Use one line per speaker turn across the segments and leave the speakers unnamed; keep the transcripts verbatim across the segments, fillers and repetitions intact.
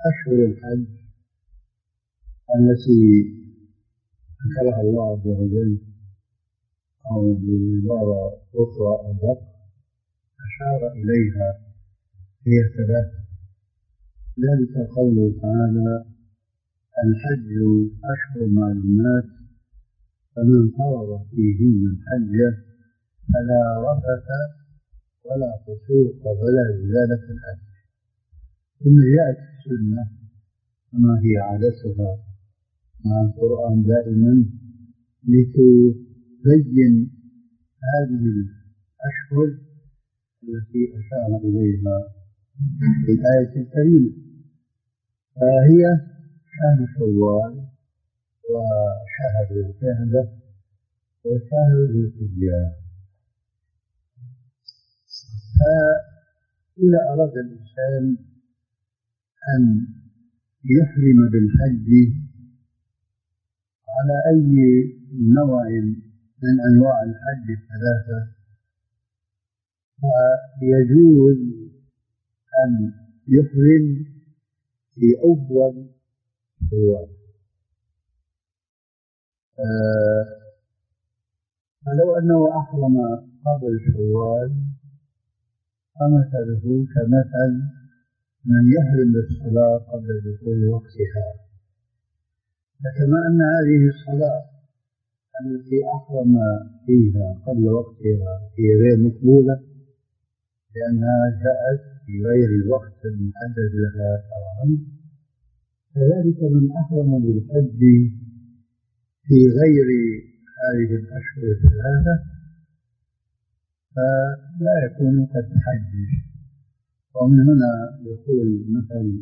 أشهر الحج التي ذكرها الله عز وجل أو بعبارة أخرى أدق أشار إليها هي ثلاث. ذلك قوله تعالى: الحج أشهر معلومات فمن فرض فيهن الحج فلا رفث ولا فسوق ولا جدال في الحج. ثم جاءت السنة كما هي عادتها مع القرآن دائما لتبين هذه الأشهر التي أشار إليها في الآية الكريمة، فهي شهر شوال وشهر ذي القعدة وشهر ذي الحجة. فإذا أراد الإنسان أن يحرم بالحج على أي نوع من أنواع الحج الثلاثة فيجوز أن يحرم في أول شوال. فلو أنه أحرم قبل شوال فمثله كمثل من يحرم بالصلاة قبل دخول وقتها. فكما أن هذه الصلاة التي أحرم فيها قبل وقتها هي غير مقبولة لأنها جاءت في غير الوقت المحدد لها شرعا، كذلك من أحرم بالحج في غير هذه الأشهر الثلاثة فلا يكون قد حج. ومن هنا يقول مثل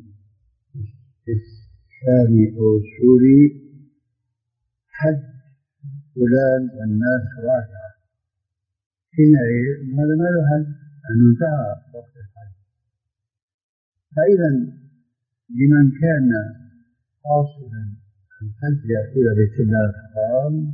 الشامي أو السوري: حج فلان والناس راجعة. حينئذ هذا ما له حج أنه انتهى وقت الحج. فإذا لمن كان قاصدا الحج إلى بيت الله الحرام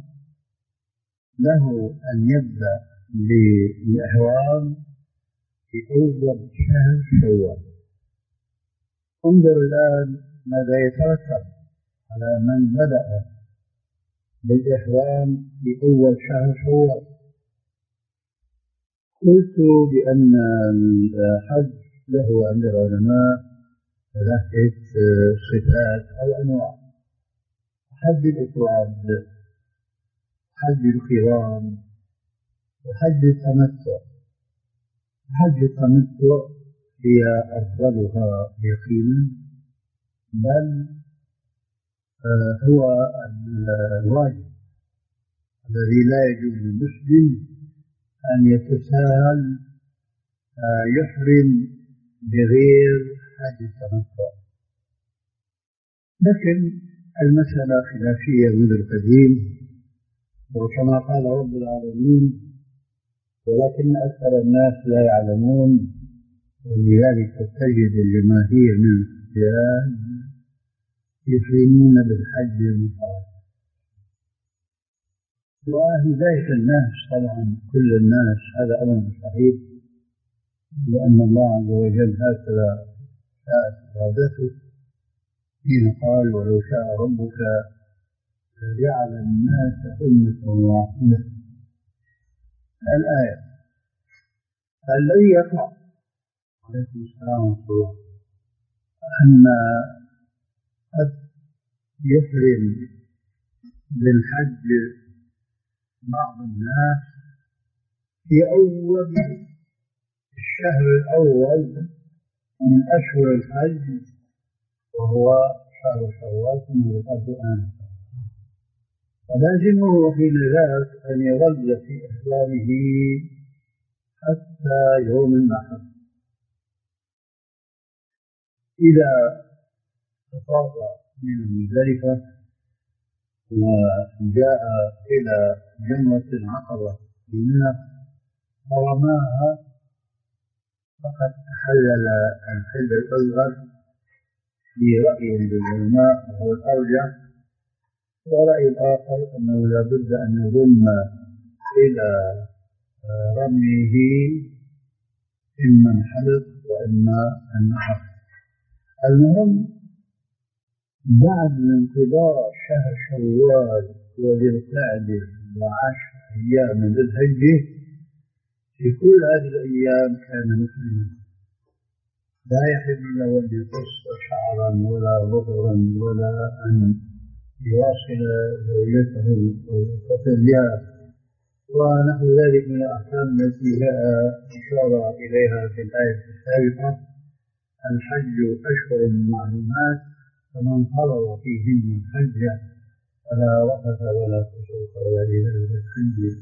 له أن يبدأ بالإحرام في أول شهر شوال. انظر الآن ماذا يترتب على من بدأ بالإحرام في أول شهر شوال. قلت بأن الحج له عند العلماء ثلاثة صفات أو أنواع: حج الإفراد، حج القران، وحج التمتع. حج التمتع هي أفضلها يقينا، بل هو الواجب الذي لا يجوز للمسلم أن يتساهل يحرم بغير حج التمتع. لكن المسألة خلافية منذ القديم، وكما قال رب العالمين: ولكن أكثر الناس لا يعلمون. ولذلك تجد الجماهير من الحجاج يحرمون بالحج المفرد. وهداية الناس طبعا كل الناس هذا أمر صحيح، لأن الله عز وجل هكذا شاءت إرادته حين قال: ولو شاء ربك لجعل الناس أمة واحدة. الآية الذي يقع عليكم السلام ورحمة الله أن قد يحرم بالحج بعض الناس في أول الشهر الأول من أشهر الحج وهو شهر شوال كما ذكرت الآن، فلازمه حين ذاك أن يظل في إحرامه حتى يوم النحر. إذا أفاض من مزدلفة وجاء إلى جمرة العقبة في منى فرماها فقد تحلل الحل الأصغر في رأي للعلماء وهو الأرجح، ورأي الآخر أنه لا بد أن يضم إلى رميه إما الحلق وإما النحر. المهم بعد انقضاء شهر شوال وذي القعدة وعشر أيام من ذي الحجة، في كل هذه الأيام كان مسلما، لا يحل له أن يقص شعرا ولا ظفرا ولا أن يواصل زوجته أو يتصل ونحو ذلك من الأحكام التي جاء إشارة إليها في الآية السابقة. الحج أشهر معلومات، فمن فرض فيهن الحج فلا رفث ولا فسوق ولا جدال في الحج.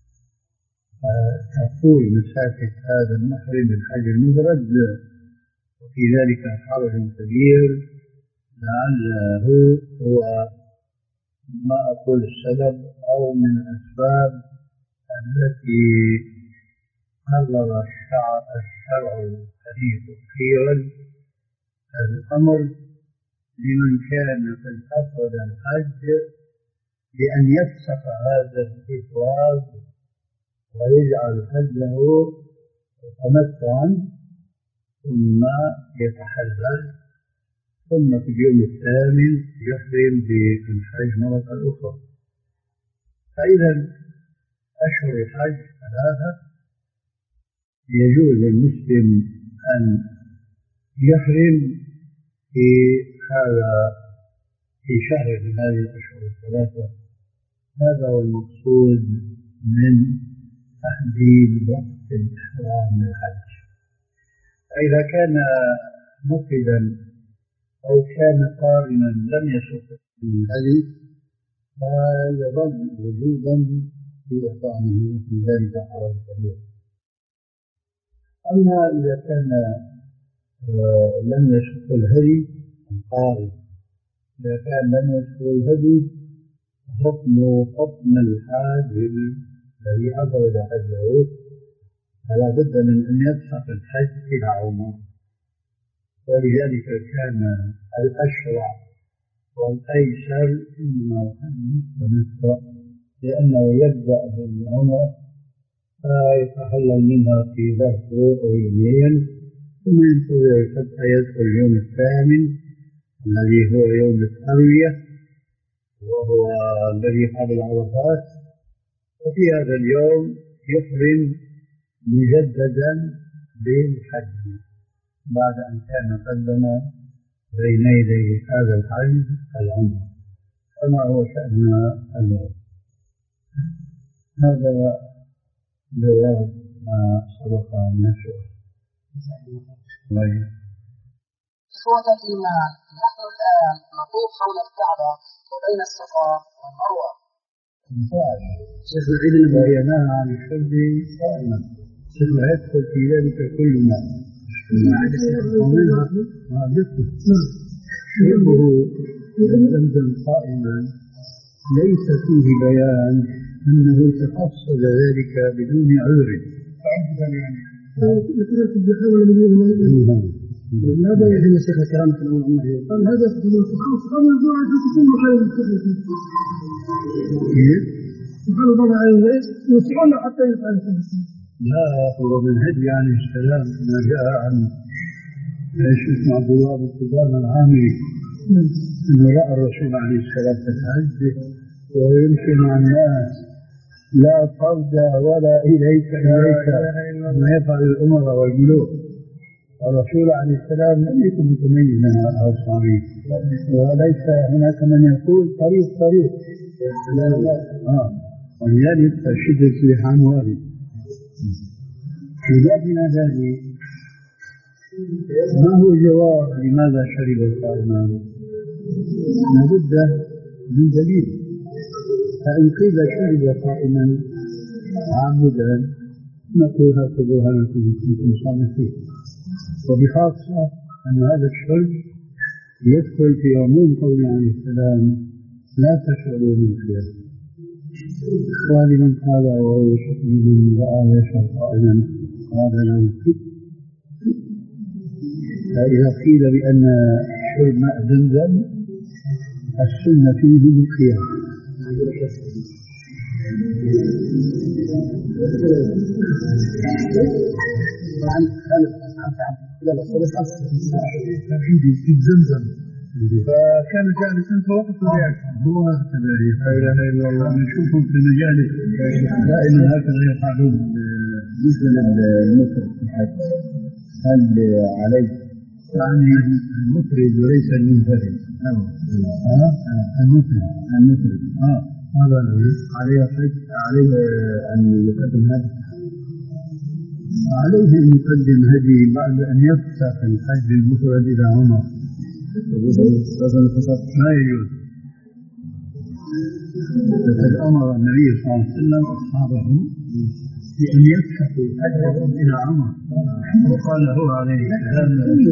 تطول مسافة هذا المحرم بالحج المفرد، وفي ذلك حرج كبير، لعله هو ما أقول السبب أو من الأسباب التي قرر الشرع الحديث أخيرا الأمر لمن كان قد أفرد الحج بأن يفسخ هذا الإفراد ويجعل حجه تمتعا ثم يتحلل، ثم في اليوم الثامن يحرم بالحج مرة أخرى. فإذا أشهر الحج ثلاثة، يجوز للمسلم أن يحرم في هذا في شهر من هذه الأشهر الثلاثة. هذا هو المقصود من تحديد وقت الإحرام للحج. فإذا كان مفردا أو كان قارنا لم يسق الهدي فيظل وجوبا في إحرامه، وفي ذلك حرج كبير. أما إذا كان لم يسق الهدي القارن، إذا كان لم يسق الهدي حكم حكم الحاج الذي أفرد حجه، فلا بد من أن يسق الحج إلى عمره. ولذلك كان الأشرع والأيسر إنما التمتع، لأنه يبدأ بالعمرة فيتحلل منها في ظهر ويمين، ثم ينتظر حتى يدخل اليوم الثامن الذي هو يوم التروية وهو الذي قبل عرفات، وفي هذا اليوم يحرم مجددا بالحج بعد أن كان قدم بين يدي هذا الحج العمرة، كما هو شأننا اليوم. هذا جواب ما سبق من السؤال.
إخوة الإيمان، نحن الآن نطوف حول الكعبة وبين الصفا والمروة.
شيخ العلم بيناها عن الحج صائما، شيخ يدخل في ذلك كل ما منها ما يدخل شربه زمزم صائما ليس فيه بيان أنه تقصد ذلك بدون عذر.
ماذا يهم الشيخ الكرام في الأمر الله؟ قال هذا في الخصوص قبل الجوع تكون محل
كيف؟
محل ضمع يوسعون حتى يفعل الإنسان.
لا، هو من هدي عليه السلام ما جاء عن ايش اسمه عبد الله بن سليمان العامري انه راى الرسول عليه السلام في الحج ويمشي مع الناس لا طرد ولا اليك اليك ما يفعل الامراء والملوك. الرسول عليه السلام لم يكن متميزا على الصعيد، وليس هناك من يقول طريق طريق اه ولذلك شدة اللحام وارد. لكن ذلك ما هو الجواب لماذا شرب القائمان؟ لابد من دليل. فإن قيل شرب قائما عامدا نقول هاتوا برهانكم إن كنتم صادقين، وبخاصة أن هذا الشرب يدخل في عموم قوله عليه السلام لا تشربوا من خير. ولمن قال وهو يشرب من رأى يشرب قائما قال له كف. فإذا قيل بأن شرب ماء زمزم السنة فيه بالخيار.
في زمزم
فكان جالسا فوقف ويعكس هو هكذا لا اله الا الله نشوفهم في المجالس دائما هكذا يفعلون.
بالنسبه للمطرب في الحج هل عليه
يعني المطرب وليس المنفرد؟ اه المطرب
المطرب
اه هذا
عليه حج عليه ان يقدم هذا
عليه أن يقدم هدي بعد أن يفسخ الحج المفرد إلى عمر ما يجوز. فقد أمر النبي صلى الله عليه وسلم أصحابه بأن يفسخوا حجهم إلى عمر وقال هو عليه السلام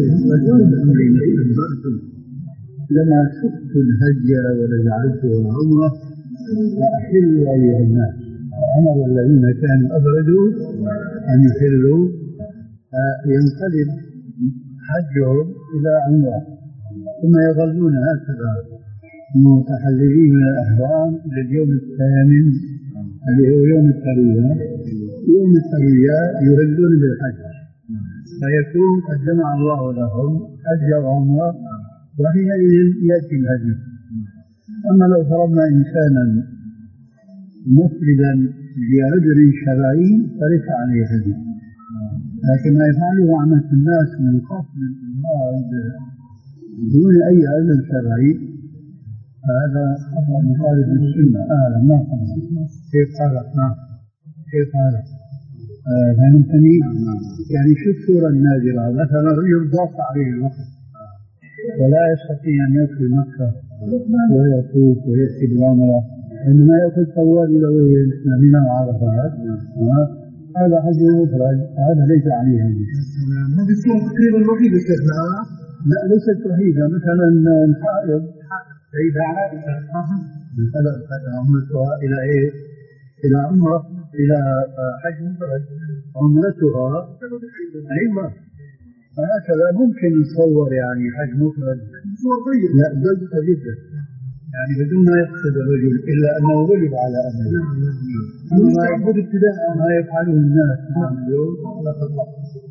لما سقت الهدي ولجعلته عمره فأحلوا أيها الناس. أمر الذين كانوا أبردوا أن يحلوا ينقلب حجهم إلى عمره ثم يظلون هكذا متحللين من الأحرام إلى اليوم الثامن اللي هو يوم التروية. يوم التروية يردون بالحج فيكون قد جمع الله لهم حج وعمرة وحينئذ يأتي الهدي. أما لو فرضنا إنسانا مفردا بعذر شرعي فليس عليه هدي، لكن ما يفعله عامة الناس من قصد الإمراض بدون أي عذر شرعي فهذا خطأ مخالف للسنة. أهلا ما خطأ كيف هذا؟ نعم كيف هذا؟ فهمتني؟ يعني شو الصورة النادرة؟ مثلا رجل ضاق عليه الوقت ولا يستطيع أن يدخل مكة ويطوف ويأتي بالعمرة إنما يأخذ طوال إلى منى وعرفات هذا حج مفرد هذا ليس عليه هدي.
هذه الصورة تقريبا الوحيدة شيخنا.
لا ليست وحيدة. مثلا الحائض سيدة عائشة مثلا عمرتها إلى إيه؟ إلى عمرة إلى حج مفرد عمرتها أيضا فهكذا ممكن يصور يعني حج مفرد لا ضيقة جدا يعني بدون ما يقصد الرجل إلا أنه غلب على أمره. ما يعبد ابتداء ما يفعله الناس اليوم لا تطلق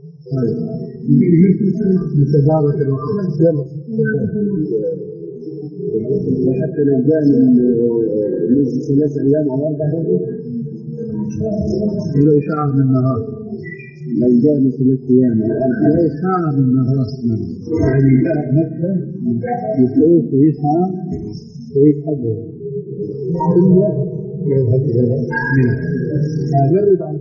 متبارك الوقت
حتى لو جاء من ثلاث أيام على أربع أيام
ولو ساعة من النهار
لو جاء من ثلاث أيام
ولو ساعة من النهار يعني جاء مكة يسوق ويسعى ويتحضر ثم يذهب إلى منى. يرد عن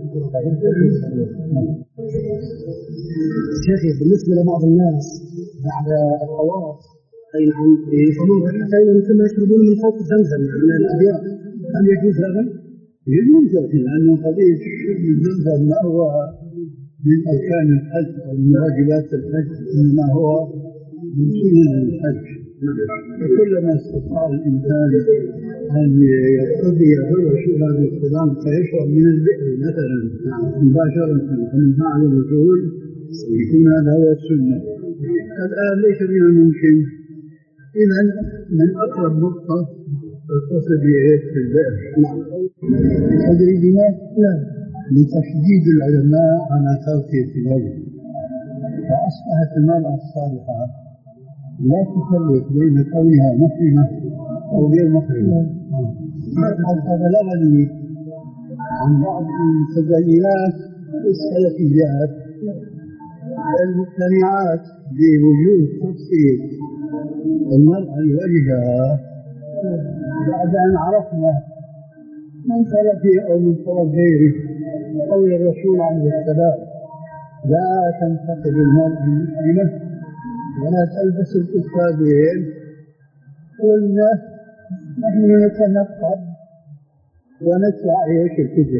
شيخي بالنسبة لبعض الناس بعد الطواف أي نعم يفهمون حتى ثم يشربون من فوق زمزم من الأبيار.
هل يجوز هذا؟ يجوز لأن قضية الشرب من زمزم ما هو من أركان الحج أو من واجبات الحج إنما هو من سنن الحج. وكلما استطاع الإنسان أن يقضي الرسول عليه السلام فيشرب من البئر مثلا مباشرة كما فعل الرسول يكون هذا هو السنة. الآن ليس من الممكن. إذا من أقرب نقطة تصل بإيه في البئر تدري بما؟ لا لتشديد العلماء على تركية الوجه فأصبحت المرأة الصالحة لا تفرق بين كونها محرمة أو غير محرمة. قد بلغني عن بعض المتدينات السلفيات المقتنعات بوجود تفصيل المرأة لوجهها بعد أن عرفنا من طرفه أو من طرف غيره قول الرسول عليه السلام لا تنتقد المرأة المسلمة ولا تلبس الكفارين. قلنا نحن نتنقب ونسعى ايش الكذب.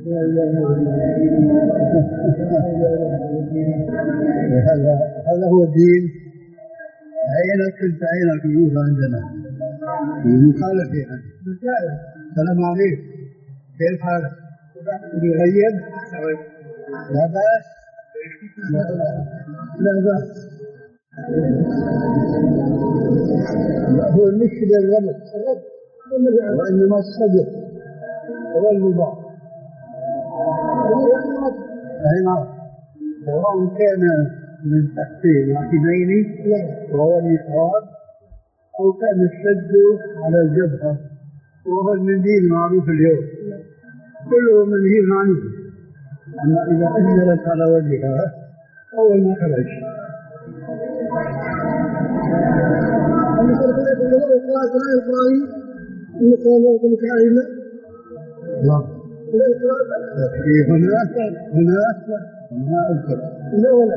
هذا هذا هو الدين. عينك كنت عينك يوجد عندنا المخالفة يعني. السلام عليك كيف حالك؟ يغيب لا بأس لا بأس. هو المشكلة الغلط وإنما الصدق هو المضاف. أي نعم سواء كان من تحت العقبين وهو الإفراد أو كان الشد على الجبهة، وهو المنديل معروف اليوم كله منديل معروف. أما إذا أجملت على وجهها أول ما خرج.
أنا قلت لك أنه هو قراءة الآية القرآنية إنك وما كائنا.
لا. هنا هنا هنا أذكر.